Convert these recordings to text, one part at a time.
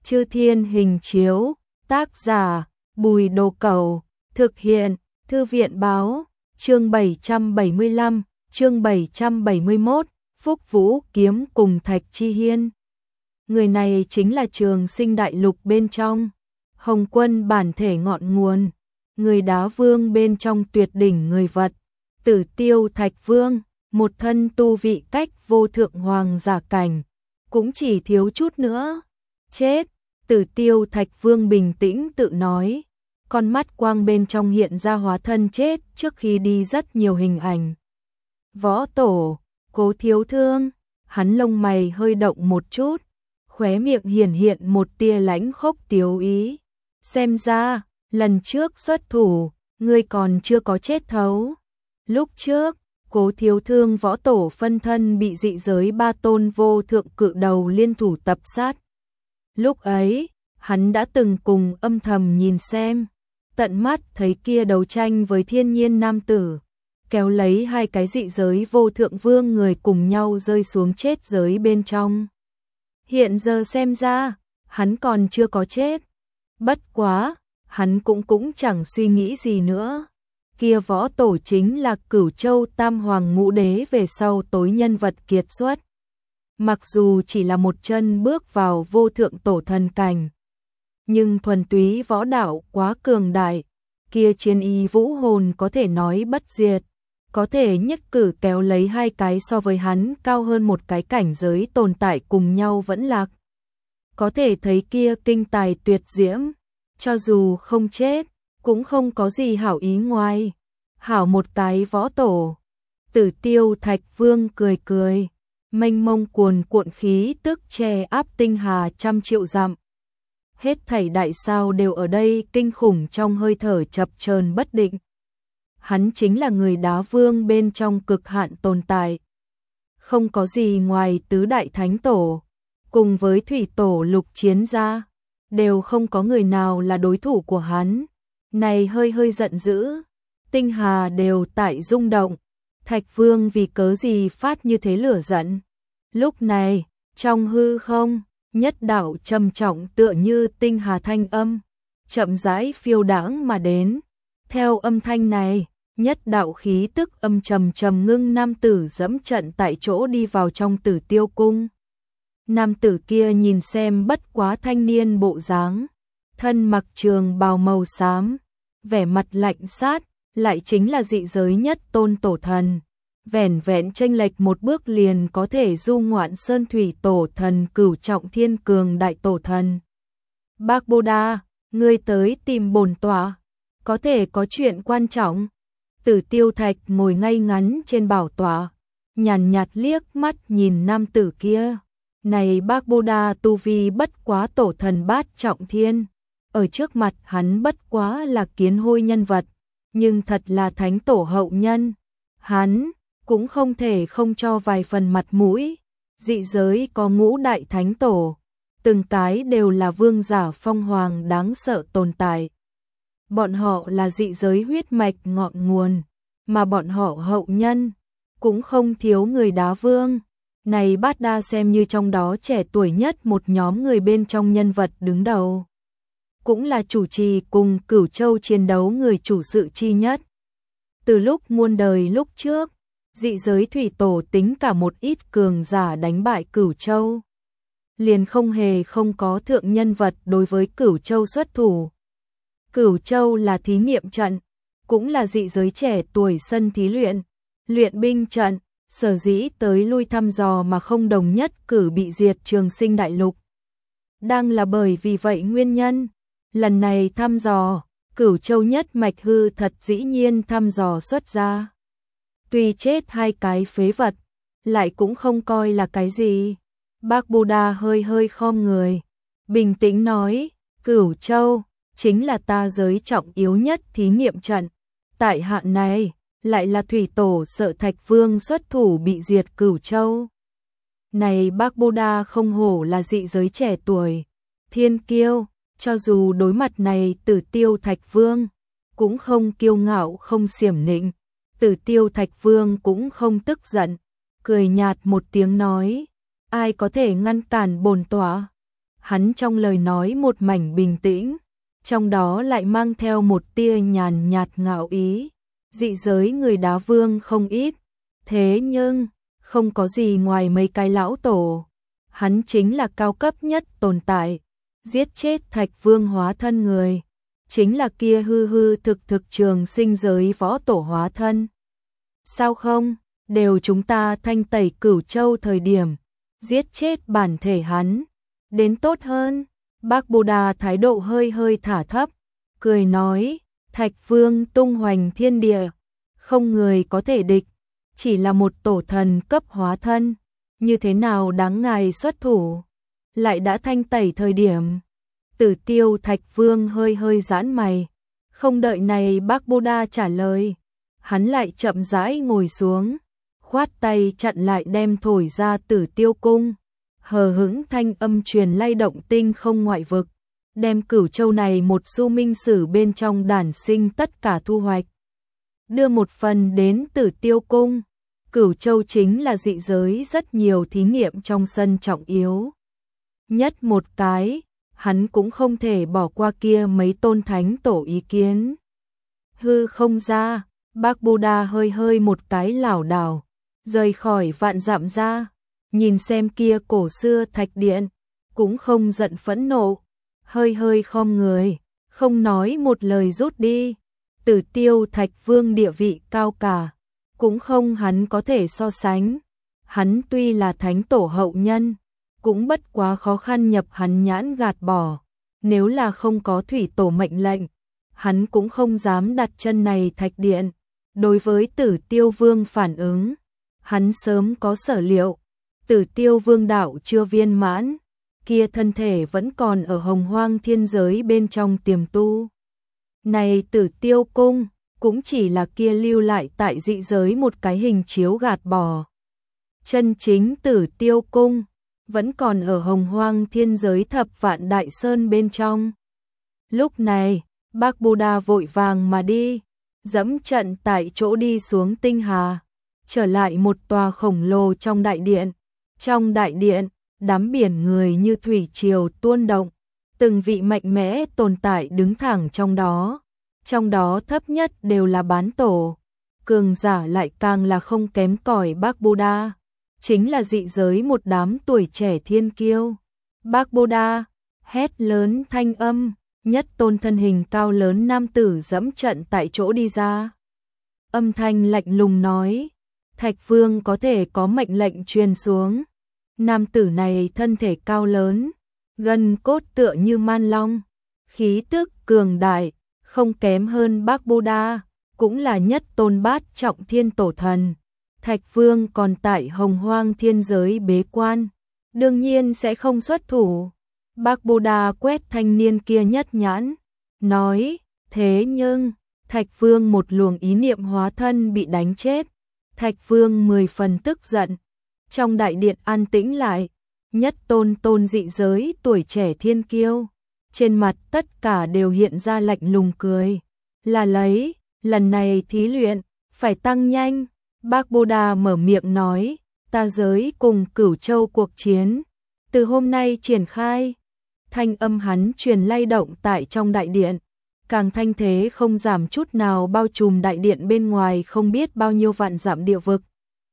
Chư Thiên Hình Chiếu, tác giả, Bùi Đồ Cẩu, thực hiện, Thư viện Báo, chương 775, chương 771, Phúc Vũ Kiếm cùng Thạch Chi Hiên. Người này chính là Trường Sinh Đại Lục bên trong, Hồng Quân bản thể ngọn nguồn, người Đá Vương bên trong tuyệt đỉnh người vật, Tử Tiêu Thạch Vương, một thân tu vị cách vô thượng hoàng giả cảnh, cũng chỉ thiếu chút nữa chết. Tử Tiêu Thạch Vương bình tĩnh tự nói, con mắt quang bên trong hiện ra hóa thân chết trước khi đi rất nhiều hình ảnh. Võ Tổ, Cố Thiếu Thương, hắn lông mày hơi động một chút, khóe miệng hiển hiện một tia lãnh khốc tiếu ý. Xem ra, lần trước xuất thủ, ngươi còn chưa có chết thấu. Lúc trước, Cố Thiếu Thương Võ Tổ phân thân bị dị giới ba tôn vô thượng cự đầu liên thủ tập sát. Lúc ấy, hắn đã từng cùng âm thầm nhìn xem, tận mắt thấy kia đấu tranh với thiên nhiên nam tử, kéo lấy hai cái dị giới vô thượng vương người cùng nhau rơi xuống chết giới bên trong. Hiện giờ xem ra, hắn còn chưa có chết. Bất quá, hắn cũng chẳng suy nghĩ gì nữa. Kia Võ Tổ chính là Cửu Châu Tam Hoàng Ngũ Đế về sau tối nhân vật kiệt xuất. Mặc dù chỉ là một chân bước vào vô thượng tổ thần cảnh, nhưng thuần túy võ đạo quá cường đại, kia chiến y vũ hồn có thể nói bất diệt, có thể nhất cử kéo lấy hai cái so với hắn cao hơn một cái cảnh giới tồn tại cùng nhau vẫn lạc. Có thể thấy kia kinh tài tuyệt diễm, cho dù không chết, cũng không có gì hảo ý ngoài. Hảo một cái Võ Tổ. Tử Tiêu Thạch Vương cười cười, mênh mông cuồn cuộn khí tức che áp tinh hà trăm triệu dặm. Hết thảy đại sao đều ở đây kinh khủng trong hơi thở chập chờn bất định. Hắn chính là người Đá Vương bên trong cực hạn tồn tại. Không có gì ngoài tứ đại thánh tổ, cùng với thủy tổ lục chiến gia, đều không có người nào là đối thủ của hắn. Này hơi giận dữ, tinh hà đều tại rung động. Thạch Vương vì cớ gì phát như thế lửa giận. Lúc này, trong hư không, nhất đạo trầm trọng tựa như tinh hà thanh âm, chậm rãi phiêu đãng mà đến. Theo âm thanh này, nhất đạo khí tức âm trầm trầm ngưng nam tử dẫm trận tại chỗ đi vào trong Tử Tiêu cung. Nam tử kia nhìn xem bất quá thanh niên bộ dáng, thân mặc trường bào màu xám, vẻ mặt lạnh sát, lại chính là dị giới nhất tôn tổ thần. Vẻn vẹn chênh lệch một bước liền có thể du ngoạn sơn thủy tổ thần cửu trọng thiên cường đại tổ thần. Bác Bô Đa, ngươi tới tìm bổn tọa, có thể có chuyện quan trọng. Tử Tiêu Thạch ngồi ngay ngắn trên bảo tọa, nhàn nhạt liếc mắt nhìn nam tử kia. Này Bác Bô Đa tu vi bất quá tổ thần bát trọng thiên, ở trước mặt hắn bất quá là kiến hôi nhân vật, nhưng thật là thánh tổ hậu nhân. Hắn cũng không thể không cho vài phần mặt mũi. Dị giới có ngũ đại thánh tổ, từng cái đều là vương giả phong hoàng đáng sợ tồn tại. Bọn họ là dị giới huyết mạch ngọn nguồn, mà bọn họ hậu nhân cũng không thiếu người Đá Vương. Này Bát Đa xem như trong đó trẻ tuổi nhất một nhóm người bên trong nhân vật đứng đầu, cũng là chủ trì cùng Cửu Châu chiến đấu người chủ sự chi nhất. Từ lúc muôn đời lúc trước, dị giới thủy tổ tính cả một ít cường giả đánh bại Cửu Châu, liền không hề không có thượng nhân vật đối với Cửu Châu xuất thủ. Cửu Châu là thí nghiệm trận, cũng là dị giới trẻ tuổi sân thí luyện binh trận, sở dĩ tới lui thăm dò mà không đồng nhất cử bị diệt Trường Sinh Đại Lục. Đang là bởi vì vậy nguyên nhân, lần này thăm dò, Cửu Châu nhất mạch hư thật dĩ nhiên thăm dò xuất ra. Tuy chết hai cái phế vật, lại cũng không coi là cái gì. Bác Bồ Đà hơi khom người, bình tĩnh nói, Cửu Châu chính là ta giới trọng yếu nhất thí nghiệm trận. Tại hạ này, lại là thủy tổ sợ Thạch Vương xuất thủ bị diệt Cửu Châu. Này Bác Bồ Đà không hổ là dị giới trẻ tuổi, thiên kiêu, cho dù đối mặt này Tử Tiêu Thạch Vương, cũng không kiêu ngạo không xiểm nịnh. Tử Tiêu Thạch Vương cũng không tức giận, cười nhạt một tiếng nói, ai có thể ngăn cản bổn tọa? hắn trong lời nói một mảnh bình tĩnh, trong đó lại mang theo một tia nhàn nhạt ngạo ý. Dị giới người Đá Vương không ít, thế nhưng không có gì ngoài mấy cái lão tổ. Hắn chính là cao cấp nhất tồn tại, giết chết Thạch Vương hóa thân người, chính là kia hư hư thực thực trường sinh giới võ tổ hóa thân. Sao không, đều chúng ta thanh tẩy Cửu Châu thời điểm, giết chết bản thể hắn, đến tốt hơn. Bác Bồ-Đà thái độ hơi hơi thả thấp, cười nói, Thạch Vương tung hoành thiên địa, không người có thể địch, chỉ là một tổ thần cấp hóa thân, như thế nào đáng ngài xuất thủ, lại đã thanh tẩy thời điểm. Tử Tiêu Thạch Vương hơi hơi giãn mày, không đợi này bác Bồ-Đà trả lời, hắn lại chậm rãi ngồi xuống, khoát tay chặn lại đem thổi ra Tử Tiêu cung. Hờ hững thanh âm truyền lay động tinh không ngoại vực, đem Cửu Châu này một xu minh sử bên trong đản sinh tất cả thu hoạch, đưa một phần đến Tử Tiêu cung. Cửu Châu chính là dị giới rất nhiều thí nghiệm trong sân trọng yếu nhất một cái, hắn cũng không thể bỏ qua kia mấy tôn thánh tổ ý kiến. Hư không ra, bác Bồ-Đà hơi hơi một cái lảo đảo, rời khỏi vạn dặm ra, nhìn xem kia cổ xưa thạch điện, cũng không giận phẫn nộ, hơi hơi khom người, không nói một lời rút đi. Tử Tiêu Thạch Vương địa vị cao cả, cũng không hắn có thể so sánh. Hắn tuy là thánh tổ hậu nhân, cũng bất quá khó khăn nhập hắn nhãn gạt bỏ. Nếu là không có thủy tổ mệnh lệnh, hắn cũng không dám đặt chân này thạch điện. Đối với Tử Tiêu Vương phản ứng, hắn sớm có sở liệu. Tử Tiêu Vương đạo chưa viên mãn, kia thân thể vẫn còn ở Hồng Hoang thiên giới bên trong tiềm tu. Này Tử Tiêu cung, cũng chỉ là kia lưu lại tại dị giới một cái hình chiếu gạt bỏ. Chân chính Tử Tiêu cung, vẫn còn ở Hồng Hoang thiên giới thập vạn đại sơn bên trong. Lúc này, bác Bồ-Đà vội vàng mà đi, dẫm trận tại chỗ đi xuống tinh hà, trở lại một tòa khổng lồ trong đại điện. Trong đại điện, đám biển người như thủy triều tuôn động, từng vị mạnh mẽ tồn tại đứng thẳng trong đó thấp nhất đều là bán tổ, cường giả lại càng là không kém cỏi bác Bồ-Đà, chính là dị giới một đám tuổi trẻ thiên kiêu. Bác Bồ-Đà hét lớn thanh âm, nhất tôn thân hình cao lớn nam tử dẫm trận tại chỗ đi ra. Âm thanh lạnh lùng nói, Thạch Vương có thể có mệnh lệnh truyền xuống. Nam tử này thân thể cao lớn, gân cốt tựa như man long, khí tức cường đại, không kém hơn bác Bồ-Đà, cũng là nhất tôn bát trọng thiên tổ thần. Thạch Vương còn tại Hồng Hoang thiên giới bế quan, đương nhiên sẽ không xuất thủ. Bác Bồ-Đà quét thanh niên kia nhất nhãn, nói, thế nhưng, Thạch Vương một luồng ý niệm hóa thân bị đánh chết. Thạch Vương 10 phần tức giận. Trong đại điện an tĩnh lại, nhất tôn dị giới tuổi trẻ thiên kiêu, trên mặt tất cả đều hiện ra lạnh lùng cười, là lấy, lần này thí luyện, phải tăng nhanh. Bác Bồ-Đà mở miệng nói, ta giới cùng Cửu Châu cuộc chiến, từ hôm nay triển khai. Thanh âm hắn truyền lay động tại trong đại điện, càng thanh thế không giảm chút nào bao trùm đại điện bên ngoài không biết bao nhiêu vạn dặm địa vực.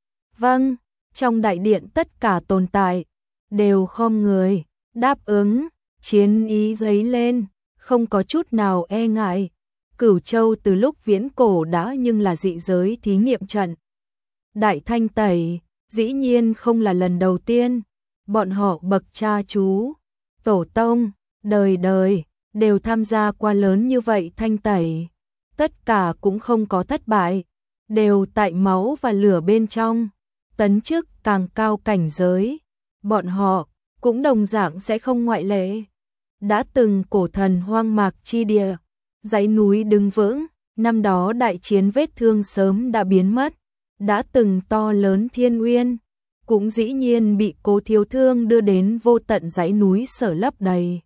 Vâng, trong đại điện tất cả tồn tại, đều khom người, đáp ứng, chiến ý dấy lên, không có chút nào e ngại. Cửu Châu từ lúc viễn cổ đã nhưng là dị giới thí nghiệm trận. Đại thanh tẩy, dĩ nhiên không là lần đầu tiên, bọn họ bậc cha chú, tổ tông, đời đời, đều tham gia qua lớn như vậy thanh tẩy. Tất cả cũng không có thất bại, đều tại máu và lửa bên trong, tấn chức càng cao cảnh giới. Bọn họ cũng đồng dạng sẽ không ngoại lệ. Đã từng cổ thần hoang mạc chi địa, dãy núi đứng vững, năm đó đại chiến vết thương sớm đã biến mất. Đã từng to lớn thiên uyên, cũng dĩ nhiên bị Cố Thiếu Thương đưa đến vô tận dãy núi sở lấp đầy.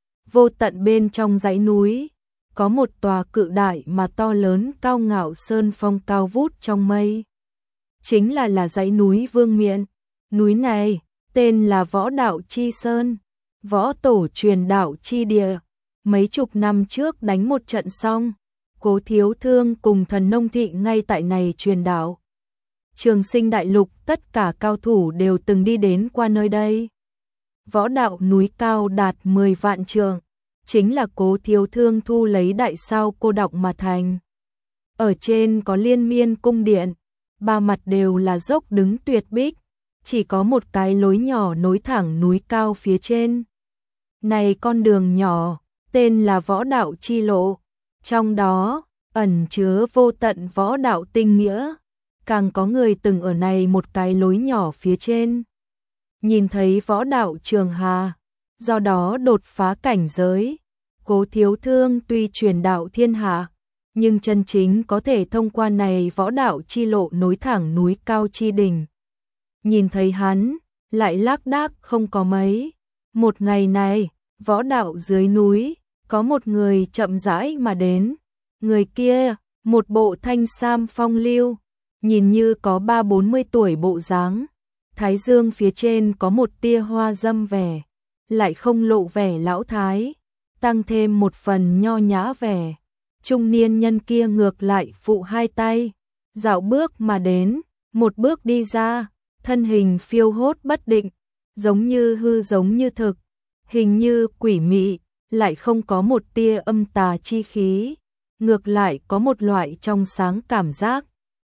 Vô tận bên trong dãy núi, có một tòa cự đại mà to lớn cao ngạo sơn phong cao vút trong mây. Chính là dãy núi Vương Miện. Núi này, tên là Võ Đạo Chi Sơn, võ tổ truyền đạo chi địa, mấy chục năm trước đánh một trận xong, Cố Thiếu Thương cùng Thần Nông Thị ngay tại này truyền đạo. Trường Sinh đại lục tất cả cao thủ đều từng đi đến qua nơi đây. Võ đạo núi cao đạt 10 vạn trượng, chính là Cố Thiếu Thương thu lấy đại sao cô đọng mà thành. Ở trên có liên miên cung điện, ba mặt đều là dốc đứng tuyệt bích, chỉ có một cái lối nhỏ nối thẳng núi cao phía trên. Này con đường nhỏ, tên là võ đạo chi lộ, trong đó ẩn chứa vô tận võ đạo tinh nghĩa, càng có người từng ở này một cái lối nhỏ phía trên. Nhìn thấy võ đạo trường hà, do đó đột phá cảnh giới, Cố Thiếu Thương tuy truyền đạo thiên hạ, nhưng chân chính có thể thông qua này võ đạo chi lộ nối thẳng núi cao chi đỉnh. Nhìn thấy hắn, lại lác đác không có mấy. Một ngày này, võ đạo dưới núi, có một người chậm rãi mà đến. Người kia, một bộ thanh sam phong lưu, nhìn như có 30-40 tuổi bộ dáng. Thái dương phía trên có một tia hoa dâm vẻ, lại không lộ vẻ lão thái, tăng thêm một phần nho nhã vẻ. Trung niên nhân kia ngược lại phụ hai tay, dạo bước mà đến, một bước đi ra, thân hình phiêu hốt bất định, giống như hư giống như thực, hình như quỷ mị, lại không có một tia âm tà chi khí, ngược lại có một loại trong sáng cảm giác.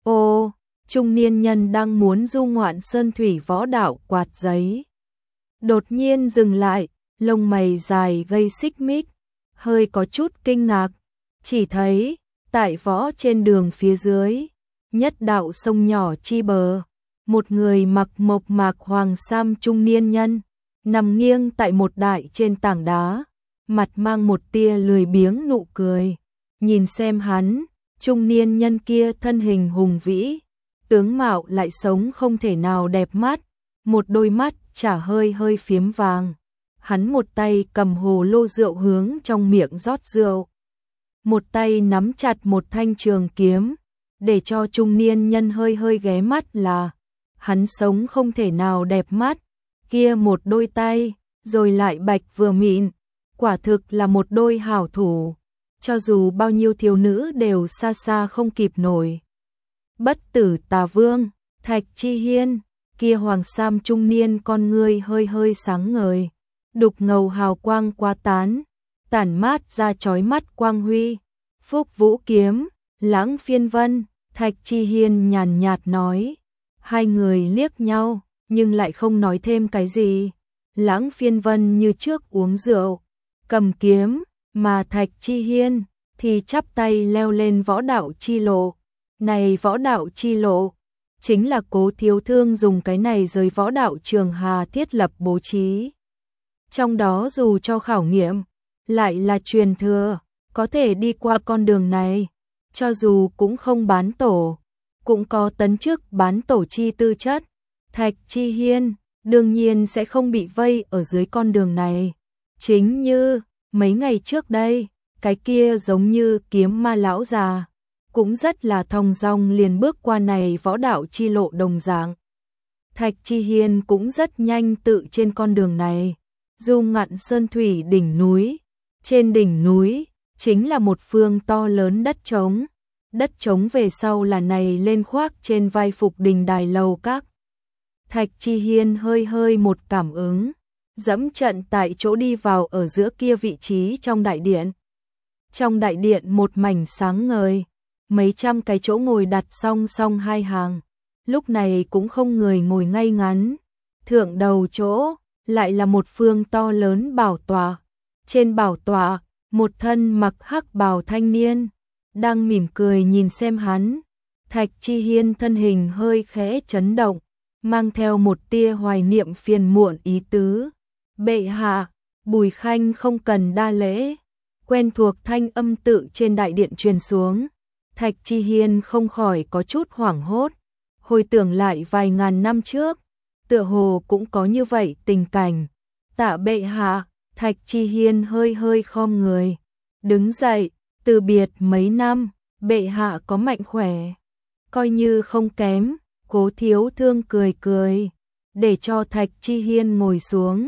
Ô, trung niên nhân đang muốn du ngoạn sơn thủy võ đạo quạt giấy. Đột nhiên dừng lại, lông mày dài gây xích mích, hơi có chút kinh ngạc, chỉ thấy, tại võ trên đường phía dưới, nhất đạo sông nhỏ chi bờ, một người mặc mộc mạc hoàng sam trung niên nhân, nằm nghiêng tại một đại trên tảng đá, mặt mang một tia lười biếng nụ cười. Nhìn xem hắn, trung niên nhân kia thân hình hùng vĩ, tướng mạo lại sống không thể nào đẹp mắt, một đôi mắt chả hơi hơi phiếm vàng. Hắn một tay cầm hồ lô rượu hướng trong miệng rót rượu, một tay nắm chặt một thanh trường kiếm, để cho trung niên nhân hơi hơi ghé mắt là hắn sống không thể nào đẹp mắt, kia một đôi tay, rồi lại bạch vừa mịn, quả thực là một đôi hảo thủ, cho dù bao nhiêu thiếu nữ đều xa xa không kịp nổi. Bất tử tà vương, Thạch Chi Hiên, kia hoàng sam trung niên con ngươi hơi hơi sáng ngời, đục ngầu hào quang quá tán, tản mát ra chói mắt quang huy. Phúc Vũ kiếm, Lãng Phiên Vân, Thạch Chi Hiên nhàn nhạt nói. Hai người liếc nhau, nhưng lại không nói thêm cái gì. Lãng Phiên Vân như trước uống rượu, cầm kiếm, mà Thạch Chi Hiên thì chắp tay leo lên võ đạo chi lộ. Này võ đạo chi lộ, chính là Cố Thiếu Thương dùng cái này rời võ đạo trường hà thiết lập bố trí. Trong đó dù cho khảo nghiệm, lại là truyền thừa, có thể đi qua con đường này, cho dù cũng không bán tổ, cũng có tấn chức bán tổ chi tư chất. Thạch Chi Hiên đương nhiên sẽ không bị vây ở dưới con đường này. Chính như mấy ngày trước đây, cái kia giống như kiếm ma lão già, cũng rất là thong dong liền bước qua này võ đạo chi lộ đồng dạng. Thạch Chi Hiên cũng rất nhanh tự trên con đường này, du ngạn sơn thủy đỉnh núi. Trên đỉnh núi, chính là một phương to lớn đất trống. Đất trống về sau là này lên khoác trên vai Phục Đình đài lầu các. Thạch Chi Hiên hơi hơi một cảm ứng, dẫm trận tại chỗ đi vào ở giữa kia vị trí trong đại điện. Trong đại điện một mảnh sáng ngời, mấy trăm cái chỗ ngồi đặt song song hai hàng, lúc này cũng không người ngồi ngay ngắn. Thượng đầu chỗ, lại là một phương to lớn bảo tọa. Trên bảo tọa, một thân mặc hắc bào thanh niên, đang mỉm cười nhìn xem hắn. Thạch Chi Hiên thân hình hơi khẽ chấn động, mang theo một tia hoài niệm phiền muộn ý tứ. Bệ hạ, Bùi Khanh không cần đa lễ. Quen thuộc thanh âm tự trên đại điện truyền xuống. Thạch Chi Hiên không khỏi có chút hoảng hốt, hồi tưởng lại vài ngàn năm trước, tựa hồ cũng có như vậy tình cảnh. Tạ bệ hạ. Thạch Chi Hiên hơi hơi khom người, đứng dậy, từ biệt mấy năm, bệ hạ có mạnh khỏe, coi như không kém. Cố Thiếu Thương cười cười, để cho Thạch Chi Hiên ngồi xuống,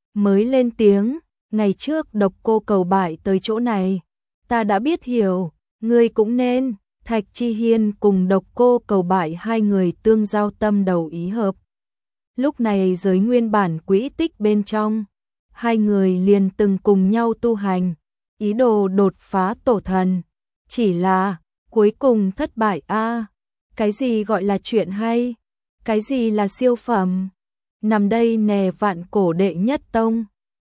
mới lên tiếng, ngày trước Độc Cô cầu bại tới chỗ này, ta đã biết hiểu, ngươi cũng nên. Thạch Chi Hiên cùng Độc Cô cầu bại hai người tương giao tâm đầu ý hợp. Lúc này giới nguyên bản quỹ tích bên trong, hai người liền từng cùng nhau tu hành, ý đồ đột phá tổ thần, chỉ là cuối cùng thất bại a. Cái gì gọi là chuyện hay? Cái gì là siêu phẩm? Nằm đây nè vạn cổ đệ nhất tông.